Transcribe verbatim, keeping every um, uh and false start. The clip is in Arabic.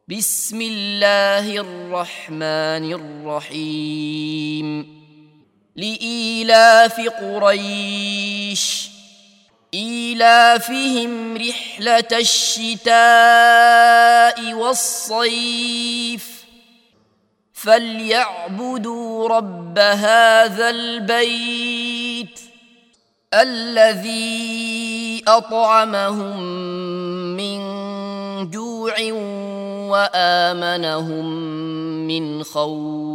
بسم الله الرحمن الرحيم لإيلاف قريش إيلافهم رحلة الشتاء والصيف فليعبدوا رب هذا البيت الذي أطعمهم من جوع وآمنهم من خوف.